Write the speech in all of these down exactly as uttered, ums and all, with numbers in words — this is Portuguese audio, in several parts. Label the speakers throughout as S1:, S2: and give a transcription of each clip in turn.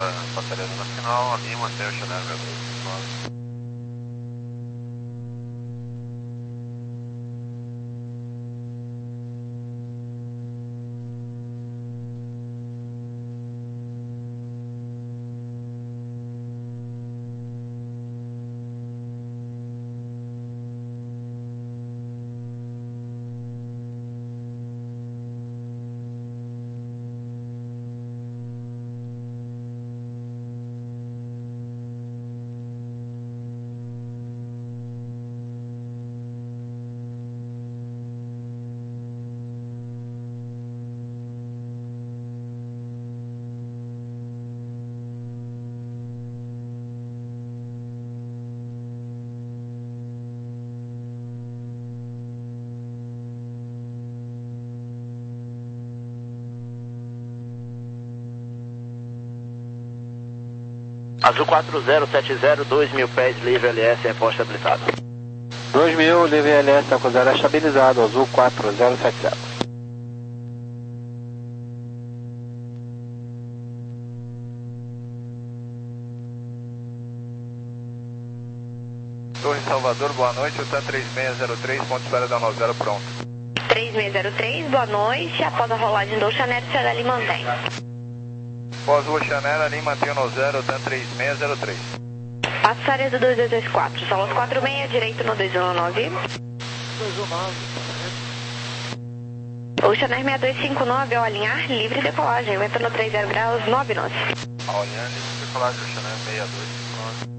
S1: Passaria na final, ali mantém o Chanel sessenta e nove.
S2: Azul quatro zero sete zero, dois mil pés, livre L S, reposta habilitado.
S3: dois mil, livre L S, acusado estabilizado, Azul quatro zero sete zero.
S1: Torre Salvador, boa noite, o T A três seis zero três, ponto de espera da nove zero pronto.
S4: três seis zero três, boa noite, após a rolagem do Chanel, C L L mantém.
S1: Após o Chanel, ali mantém o nove zero, T A três seis zero três.
S4: Passaria do dois dois dois quatro, solos quatro seis, direito no dois um nove.
S5: dois um nove.
S4: O Chanel seis dois cinco nove, ao alinhar, livre decolagem, vento no trinta graus, nove nós.
S1: Ao alinhar, livre decolagem do Chanel seis dois cinco nove.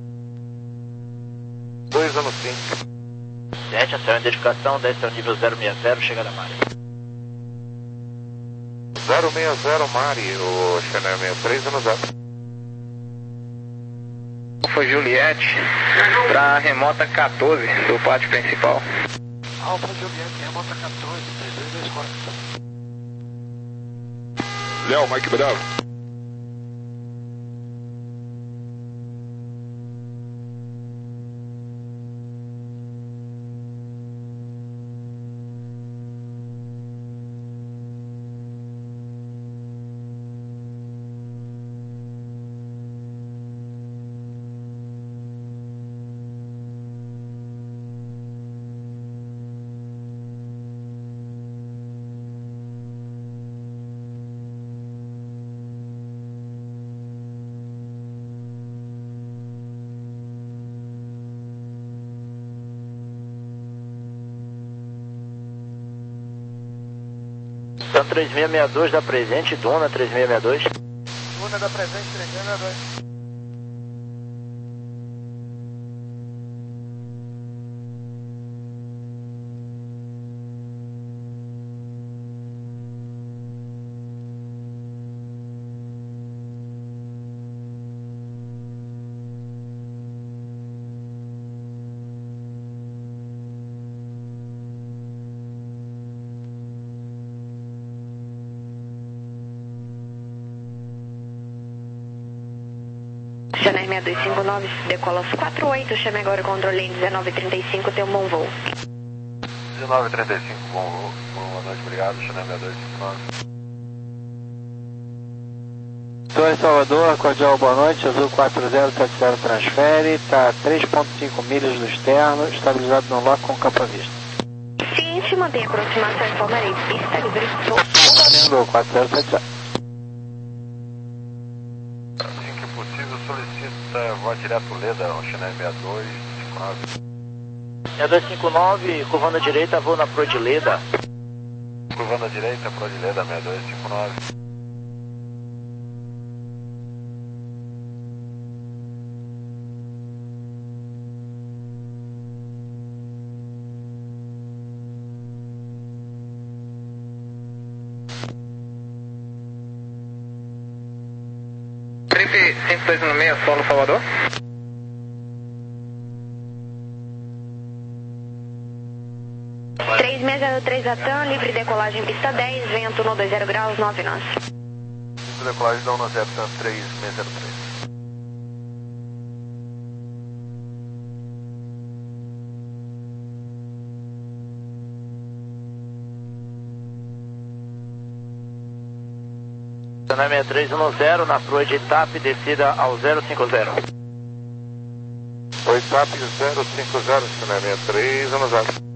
S1: dois anos cinco.
S2: Sete, ação identificação, desce ao nível zero seis zero, chegada a Mari.
S1: zero seis zero Mari, o Chanel sessenta e três anos zero.
S3: Foi Juliette, para remota quatorze do pátio principal.
S5: Alfa Juliette, remota quatorze, três dois dois quatro.
S1: Léo, Mike Bravo.
S2: Então três seis seis dois da presente, Duna três seis seis dois.
S5: Luna da presente, três seis seis dois.
S4: Chanel seis dois cinco nove, decola aos quatro oito, chame agora o controle em dezenove trinta e cinco, tem um bom voo.
S1: dezenove trinta e cinco, bom voo. Boa noite, obrigado, Chanel seis dois cinco nove.
S3: Torre Salvador, cordial boa noite, Azul quatro zero sete zero transfere, está a três ponto cinco milhas no externo, estabilizado no lock com campo à vista.
S4: Ciente, mantém aproximação, informarei, pista livre, sou.
S3: Sendo quatro zero sete zero.
S1: Assim que possível, solicita voa direto Leda, o Chanel seis dois cinco nove.
S2: seis dois cinco nove, curvando à direita, vou na Prodileda.
S1: Curvando à direita, Pro de Leda, seis dois cinco nove.
S3: trinta e cinco dois um seis, solo Salvador.
S4: três seis zero três Atan, livre decolagem pista dez, vento no dois zero graus, nove nós.
S1: Livre decolagem da um zero, três seis zero três.
S2: Canal sessenta e três dez, na proa de Itap, descida ao zero cinquenta.
S1: Oi, Itap zero cinquenta, Canal sessenta e três dez.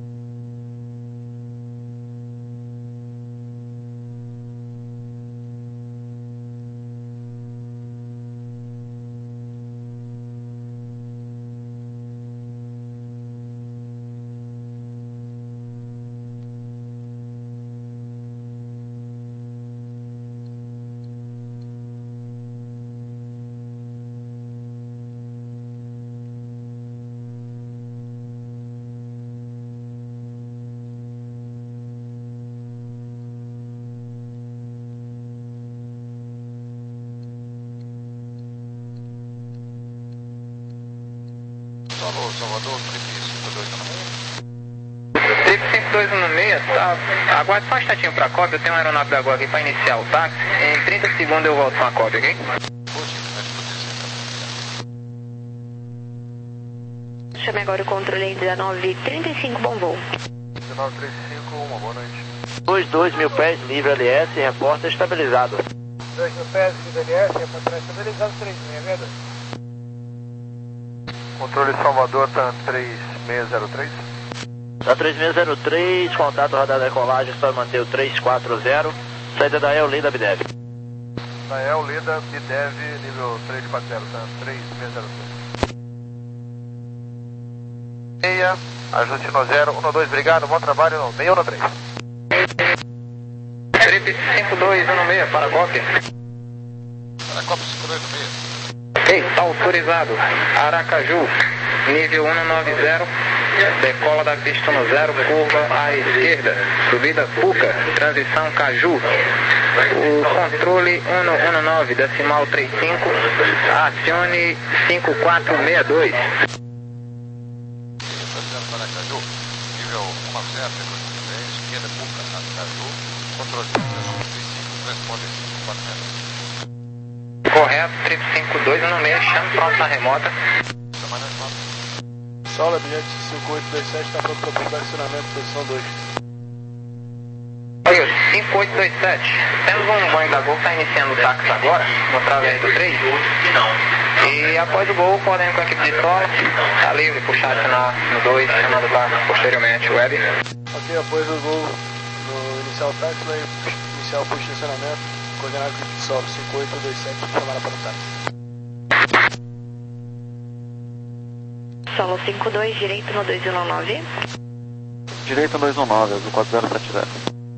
S1: Alô, Salvador, trip cinco dois um seis.
S6: trip cinco dois um seis, tá? Aguarde só um instantinho pra cópia, eu tenho um aeronáutico agora aqui pra iniciar o táxi. Em trinta segundos eu volto com a cópia, ok?
S4: Chame agora o controle dezenove trinta e cinco, bom voo.
S1: dezenove trinta e cinco, uma boa noite.
S2: dois dois mil pés, livre L S, reporta estabilizado.
S5: dois mil pés, livre L S, reporta estabilizado, três seis zero dois.
S1: Controle Salvador, TAM três seis zero três.
S2: Da três seis zero três, contato radar decolagem, só manter o três quatro zero, saída da El Lida Bidev.
S1: Da El Lida Bidev, nível três quatro zero, TAM três seis zero três. Meia, ajuste no zero, um dois, obrigado, bom trabalho, no meio no três.
S6: Trip cinco dois um seis, para a cópia.
S1: Para a cópia cinco dois um seis.
S6: Ok, tá autorizado. Aracaju, nível cento e noventa, decola da pista no zero, curva à esquerda, subida Puca, transição Caju. O controle cento e dezenove, decimal trinta e cinco, acione cinco quatro seis dois.
S1: Aracaju, nível cento e noventa, esquerda Puca, Aracaju, controle trinta e cinco, responde cinco quatro seis dois.
S6: Correto, trip cinco dois um seis, chame pronto na remota.
S5: Sola, bilhete cinco oito dois sete, está pronto para o estacionamento, posição dois.
S6: Oi, cinco oito dois sete. Temos um banho da Gol que está iniciando o táxi agora, no travesso do três. E após o gol, podem com a equipe de sola, está livre, puxar sinal no dois, chamando para posteriormente o web.
S5: Ok, após o gol, no iniciar o táxi, vai iniciar o puxo de estacionamento. Coordenado com o solo cinco oito dois sete, chamada para o táxi.
S4: Solo cinco dois, direito no dois um nove.
S3: Direito dois um nove, azul quatro zero sete zero.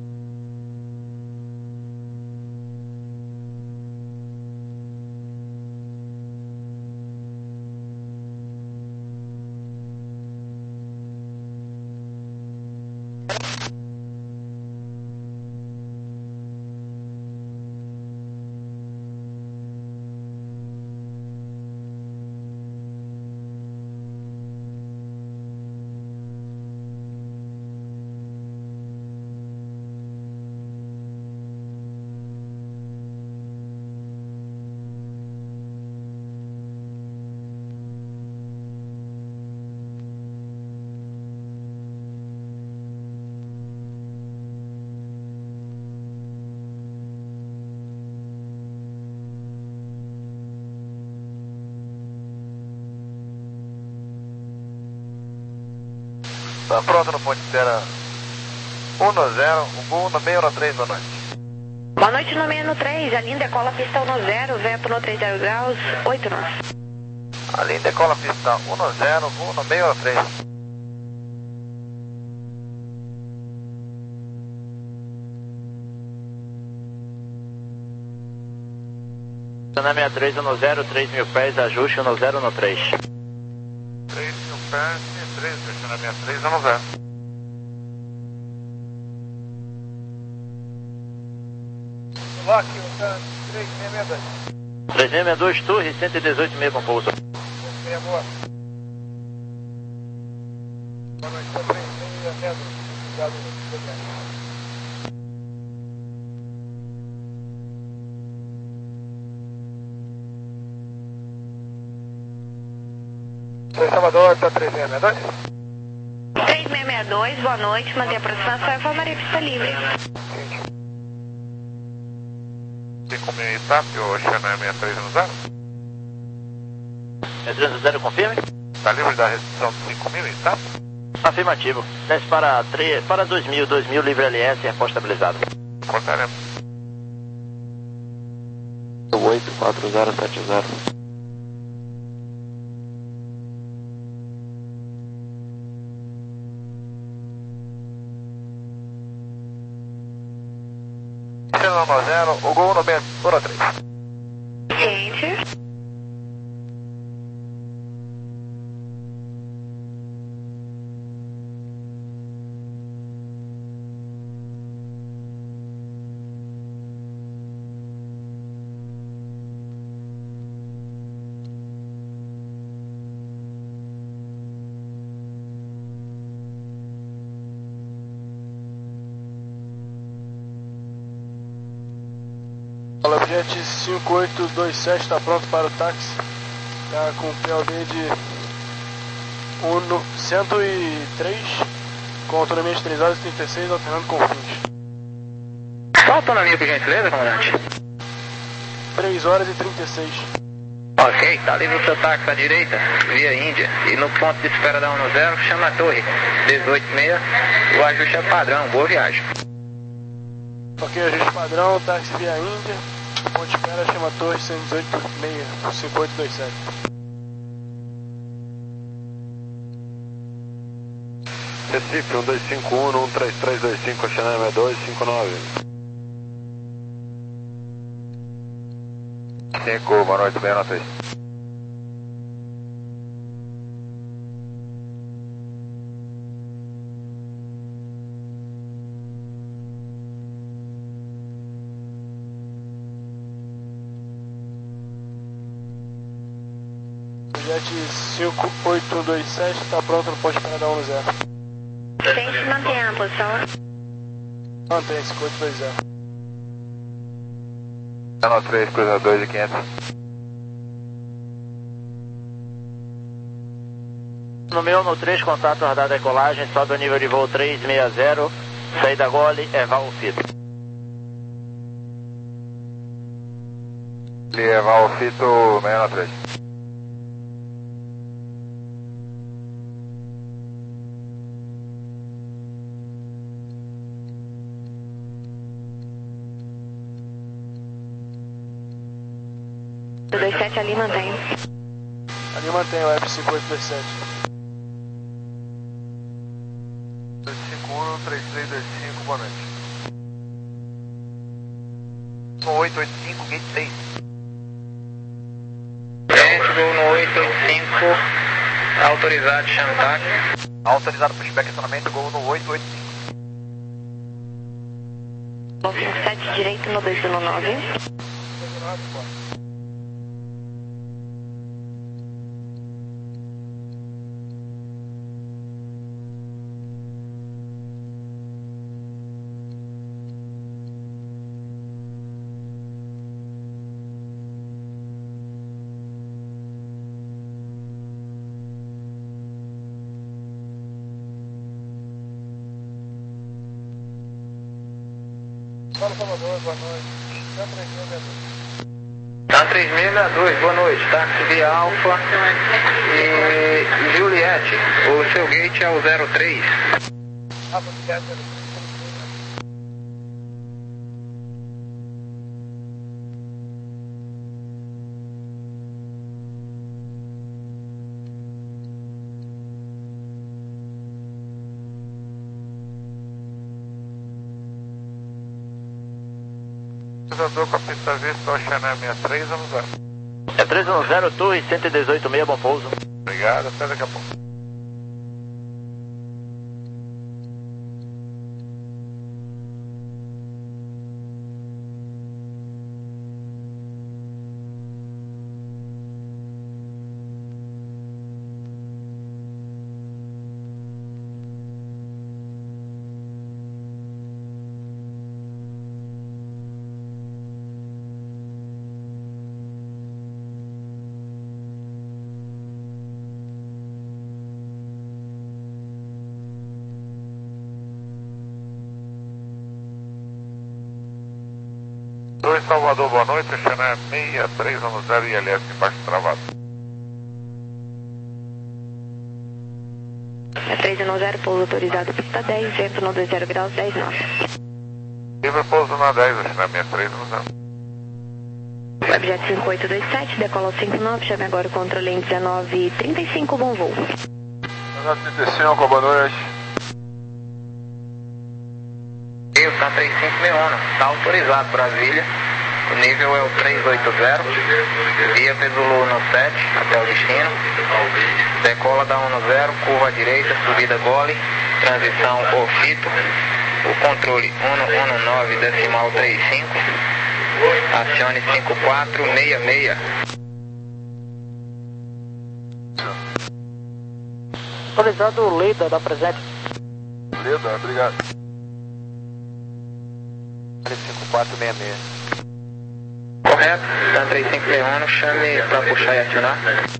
S1: Tá pronto no ponte terra um zero, o gol no meio no três, boa noite.
S4: Boa noite no meio no três, a linha decola pista um zero, vento no trinta graus, oito nós.
S1: A linha decola pista um zero, gol no meio no três.
S2: Canal sessenta e três no zero, três mil pés, ajuste no zero no três.
S1: três mil pés, três, Canal sessenta e três no zero.
S5: Lock, tá três seis seis dois.
S2: três seis seis dois, torre, cento e dezoito meio com pouso.
S5: Boa. Boa noite, tá três seis seis dois. Obrigado, obrigado. Salvador, tá três seis seis dois?
S4: três seis seis dois, boa noite, mantenha a aproximação e informaria pista livre.
S1: cinco mil em Itap, o Channel sessenta e três no zero.
S2: sessenta e três no zero, confirme.
S1: Está livre da restrição de cinco mil em Itap?
S2: Afirmativo. Desce para, três, para dois mil, dois mil, livre L S, repórto estabilizado.
S1: Contaremos.
S3: oito quatro zero sete zero.
S1: zero, o gol no Bento, por três.
S4: Ciente.
S5: Fala, Jet cinco oito dois sete está pronto para o táxi. Está com P O D de cento e três, com autonomia de três horas e trinta e seis, alternando com fins.
S6: Qual a autonomia, por gentileza, comandante?
S5: três horas e trinta e seis.
S6: Ok, tá livre o seu táxi à direita, via Índia. E no ponto de espera da um zero, chama a torre dezoito seis, o ajuste é padrão, boa viagem.
S5: Ok, ajuste padrão, táxi via Índia. Ponto de espera, chama a torre cento e dezoito seis, cinco oito dois sete.
S1: Recife, um dois cinco um, um três três dois cinco, Channel sessenta e dois cinco nove. cinco, boa noite, bem na três.
S5: Jet cinco oito dois sete está pronto no ponto de espera da um zero.
S4: Tente manter a posição.
S5: Mantém, cinco oito dois zero.
S1: Channel três, cruza dois e quinhentos.
S2: No meu, no três, contato radar decolagem, sobe o nível de voo três seis zero, saída gole, é Valfito.
S1: Levar o fito sessenta e três.
S4: dois sete ali mantém.
S5: Ali mantém o F cinco oito dois sete.
S1: dois cinco um, três três dois cinco, boa noite. oito oito cinco, gate seis.
S6: Gente, gol no oito oito cinco, autorizado, chama o táxi.
S1: Autorizado pushback acionamento, gol no oito oito cinco.
S4: vinte e sete direito no dois um nove.
S5: Fala, Salvador, boa noite. Tá três mil e dois.
S6: Tá três seis seis dois, boa noite, táxi via Alfa e Juliette, o seu gate é o zero três.
S5: Ah, você quer zero três?
S1: Utilizador com a pista vista ao Channel sessenta e três, vamos lá.
S2: É três um zero, torre cento e dezoito seis, bom pouso.
S1: Obrigado, até daqui a pouco. Salvador, boa noite, Xané seis três um zero I L S embaixo travado.
S4: É três um zero, pouso autorizado, pista dez, vento no dois zero graus, dez nove.
S1: Livre pouso na dez, Xané seis três um zero.
S4: Webjet cinco oito dois sete, decola cinco nove, chame agora o controle em dezenove trinta e cinco, bom voo.
S5: dezenove trinta e cinco, boa noite.
S6: Eu, tá três cinco seis um, tá autorizado Brasília. O nível é o três oito zero, via Pesoulu no sete, até o destino. Decola da um zero, curva à direita, subida gole, transição Ofito. O controle um um nove, decimal trinta e cinco. Acione cinco quatro seis seis.
S2: Autorizado o Leda da presente.
S5: Leda, obrigado.
S3: cinco quatro seis seis.
S6: Correto, tá três cinco seis um, chame pra puxar e acionar.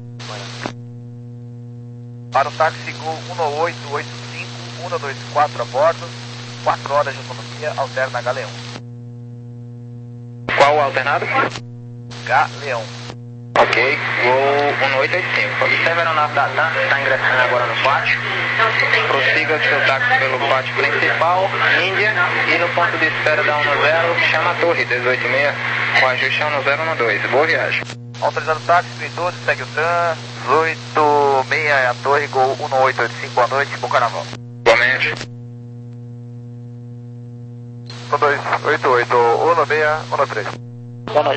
S2: Para o táxi Gol um oito oito cinco, um dois quatro a bordo, quatro horas de autonomia, alterna Galeão.
S6: Qual o alternado?
S2: Galeão.
S6: Ok, Gol um oito oito cinco. Observe a aeronave da TAM, está ingressando agora no pátio. Prossiga seu táxi pelo pátio principal, Índia, e no ponto de espera da um zero, chama a torre dezoito seis, o ajuste é um zero um dois. Boa viagem.
S2: Autorizado o táxi, doze doze, segue o TAM, dezoito seis é a torre, Gol um oito oito cinco, boa noite, bom carnaval.
S6: Igualmente.
S5: um dois oito oito, um seis um três.
S2: Boa noite.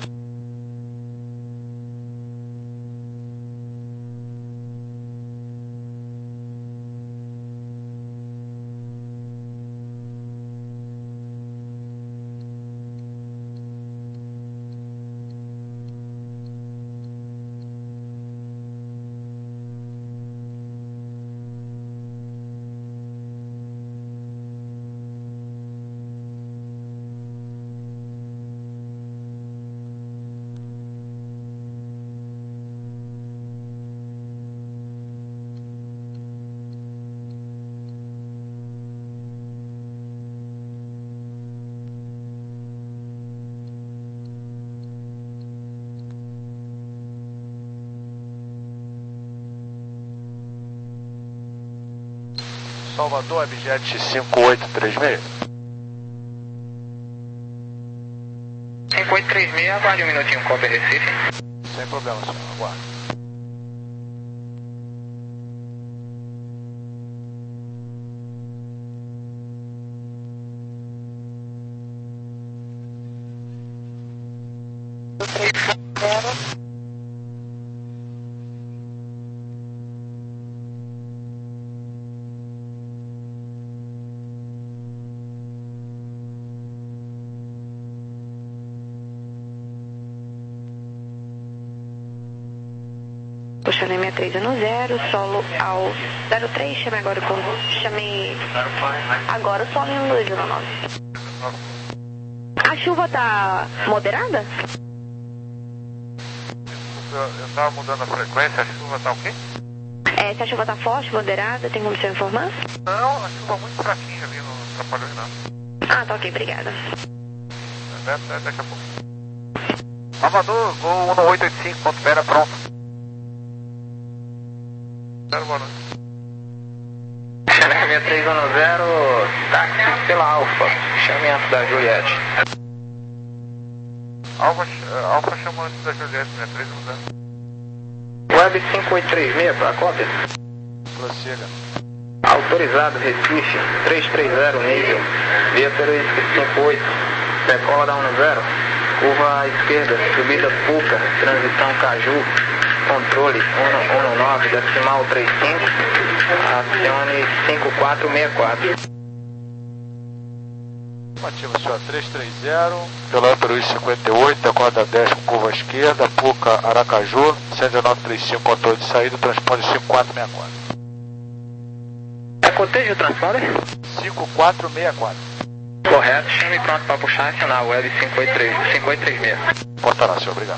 S5: Salvador, Webjet cinco oito três seis.
S6: cinco oito três seis, aguarde um minutinho, cópia Recife.
S5: Sem problema, senhor. Aguardo.
S4: Puxando em seis três um zero, solo ao zero três, chame agora com. Chame agora o solo em um dois um nove. A chuva tá moderada?
S1: Eu estava mudando a frequência, a chuva tá o quê?
S4: É, se a chuva tá forte, moderada, tem como você informar?
S1: Não, a chuva muito fraquinha ali, não atrapalhou em nada.
S4: Ah, tá ok, obrigada.
S1: Daqui, daqui a pouco.
S2: Salvador, Gol um oito oito cinco, ponto espera, pronto.
S1: Zero, boa noite.
S6: seis três um zero, táxi pela Alfa, chame antes da Juliette.
S1: Alfa, Alfa chamou antes da Juliette, seis três um zero.
S6: Web cinco oito três seis, para a cópia.
S5: Prossiga.
S6: Autorizado, Recife, três três zero, nível, via Peruísca cinco oito, decola da um zero, curva à esquerda, subida Puca, transição Caju, controle um um nove, decimal trinta e cinco, acione cinco quatro seis quatro.
S5: Ativa, senhor, três três zero. Pela Peruísca cinquenta e oito, decola dez com curva à esquerda, Puca, Aracaju, cento e nove trinta e cinco, controle de saída, transponder cinco quatro seis quatro.
S6: É cotejo o transponder?
S5: cinco quatro seis quatro.
S6: Correto, chame pronto para puxar e acionar o Web cinco oito três seis.
S5: Portará, senhor, obrigado.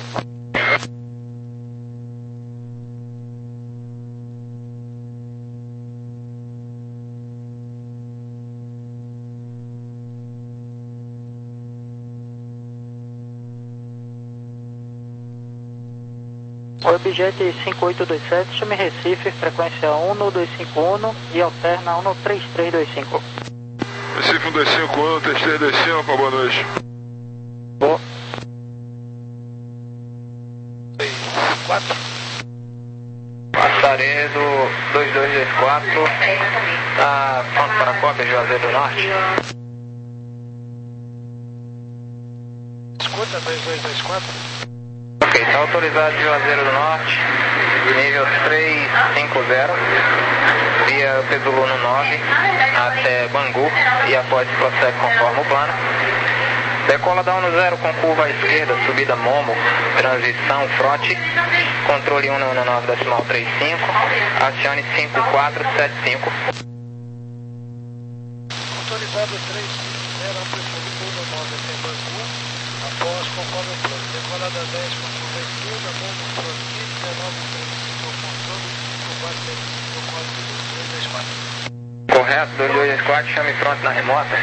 S3: Webjet cinco oito dois sete, chame Recife, frequência um um dois cinco um e alterna um três três dois cinco.
S1: Recife um dois cinco um, três três dois cinco, boa noite.
S3: Boa.
S5: quatro.
S6: Passaredo dois dois dois quatro, tá pronto para a cópia, Juazeiro do Norte.
S5: Escuta, dois dois dois quatro.
S6: Ok, está autorizado Juazeiro do Norte, nível três cinco zero, via Pesulono nove até Bangu e após prossegue conforme o plano. Decola da um zero com curva à esquerda, subida Momo, transição Frote, controle um um nove decimal trinta e cinco, acione cinco quatro sete cinco.
S5: Autorizado três cinco zero, amplitude um um nove até Bangu, após conforme o plano. Decolada dez com curva à esquerda, Momo Frote, dezenove trinta e cinco controle, cinco quatro sete cinco, código dois dois dois quatro.
S6: Correto, dois dois dois quatro, chame pronto na remota.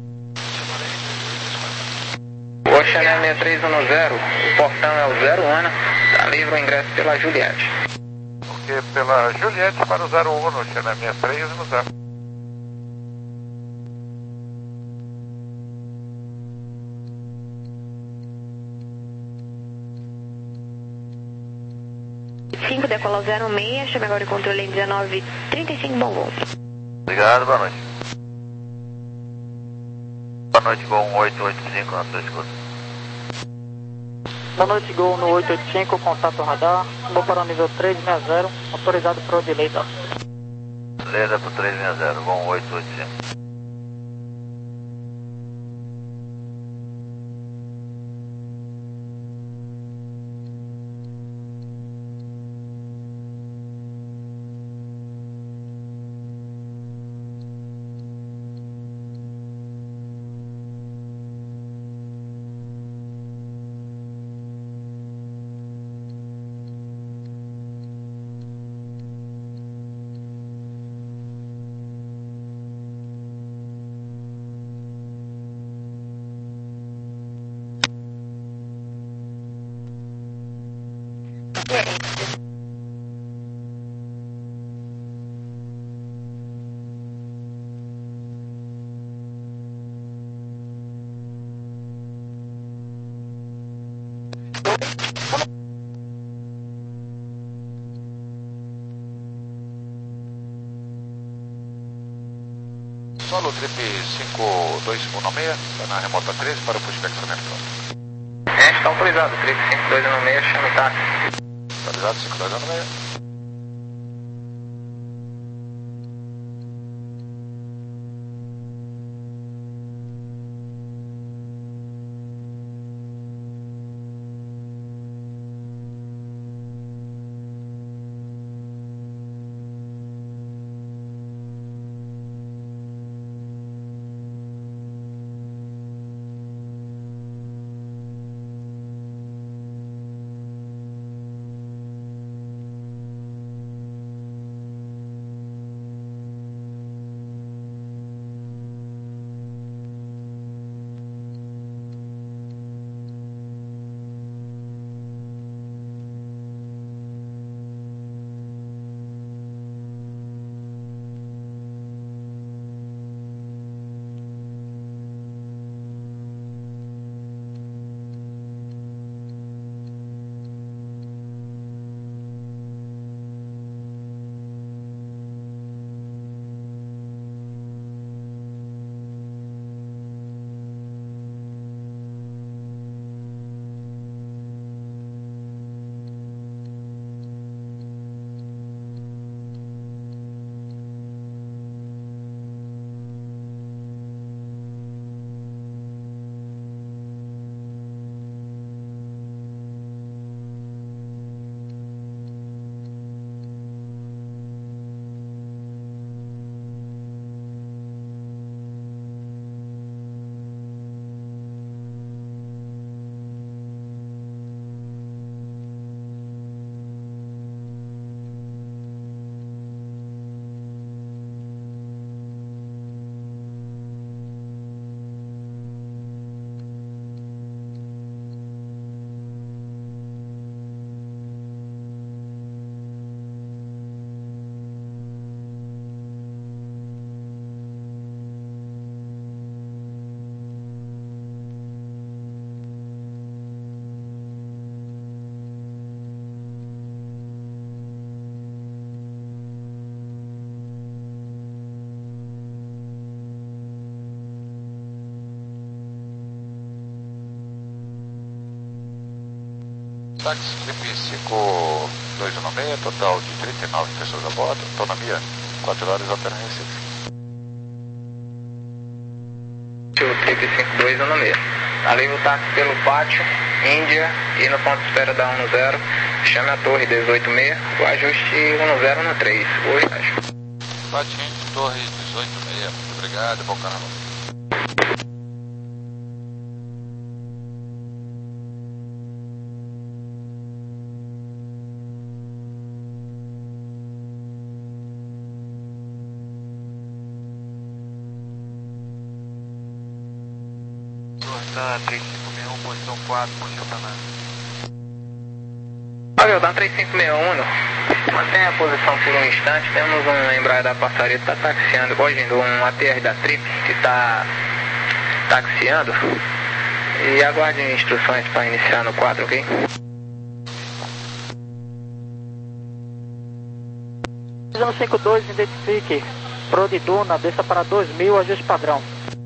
S6: Ocean é seis três um zero, o portão é o zero um, está livre o ingresso pela Juliette.
S1: Porque pela Juliette para o zero um, Ocean é seis três um zero.
S4: cinco, decola zero seis, chame agora o controle em dezenove trinta e cinco, bom voo.
S2: Obrigado, boa noite. Boa noite, Gol um oito oito cinco, na sua escuta.
S3: Boa noite, Gol no oito oito cinco, contato radar, vou para o nível três seis zero, autorizado para o delay da.
S2: Beleza para o três seis zero, Gol um oito oito cinco.
S1: Solo Trip cinco dois um seis, está na remota treze para o push-back pronto.
S6: É, está autorizado, Trip cinco dois um seis, chame táxi.
S1: Autorizado cinco dois um seis. Táxi Trip cinco dois um seis, total de trinta e nove pessoas a bordo, autonomia quatro horas, altera Recife.
S6: Trip cinco dois um seis. Alívio o táxi pelo pátio, Índia, e no ponto de espera da um zero, chame a torre dezoito seis, o ajuste um zero um três. Oi, acho.
S1: Pátio Índia, torre dezoito seis, muito obrigado, bom carnaval.
S3: Tá, três cinco seis um, posição quatro, posição Taná.
S6: Avião, tá três cinco seis um, mantenha a posição por um instante, temos um Embraer da Passaria que tá taxiando, hoje um A T R da Trip que tá taxiando, e aguarde instruções para iniciar no quatro, ok?
S7: cinco dois, identifique, Pro de Duna, desça para dois mil, ajuste padrão.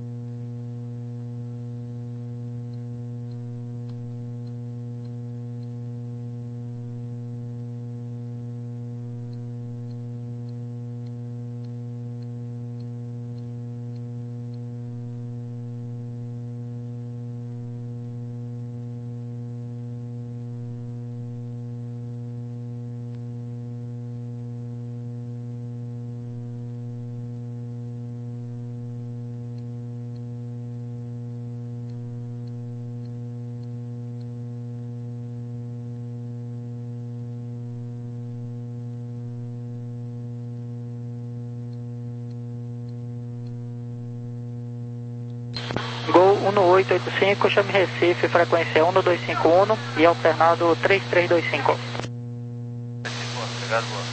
S7: Gol um oito oito cinco, chame Recife, frequência um dois cinco um e alternado três três dois cinco.
S1: Obrigado, boa.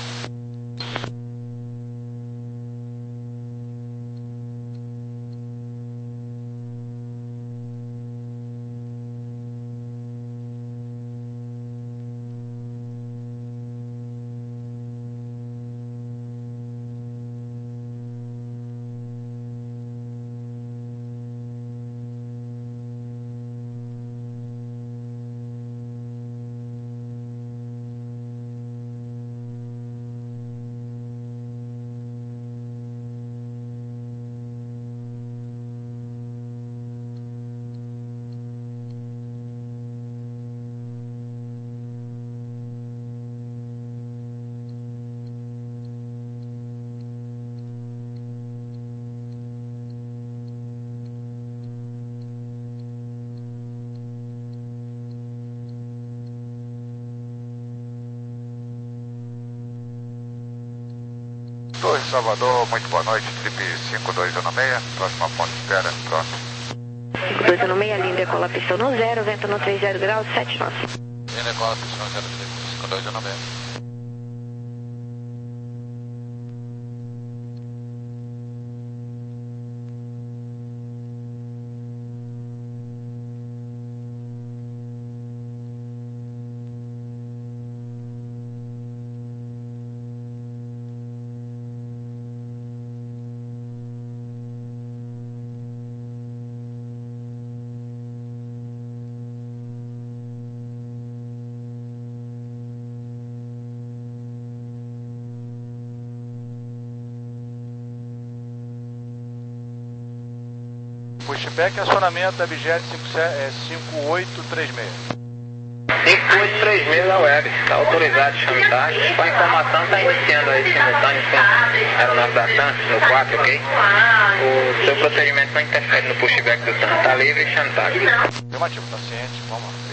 S1: Torre Salvador, muito boa noite, Trip cinco dois um seis, próxima ponte de espera, próximo.
S4: cinco dois um seis, linha decola pistão no zero, vento no trinta graus, sete nós.
S1: Linha decola pistão zero, cinco dois um seis.
S5: Pushback, acionamento da Vigéria cinco oito três seis.
S6: cinco oito três seis da web, está autorizado, chame taxa. Com a informação, está iniciando aí simultâneo com aeronave da TAM no quatro, ok? O seu procedimento não interfere no pushback do TAM, está livre, chame taxa.
S5: Afirmativo, tá ciente, vamos lá.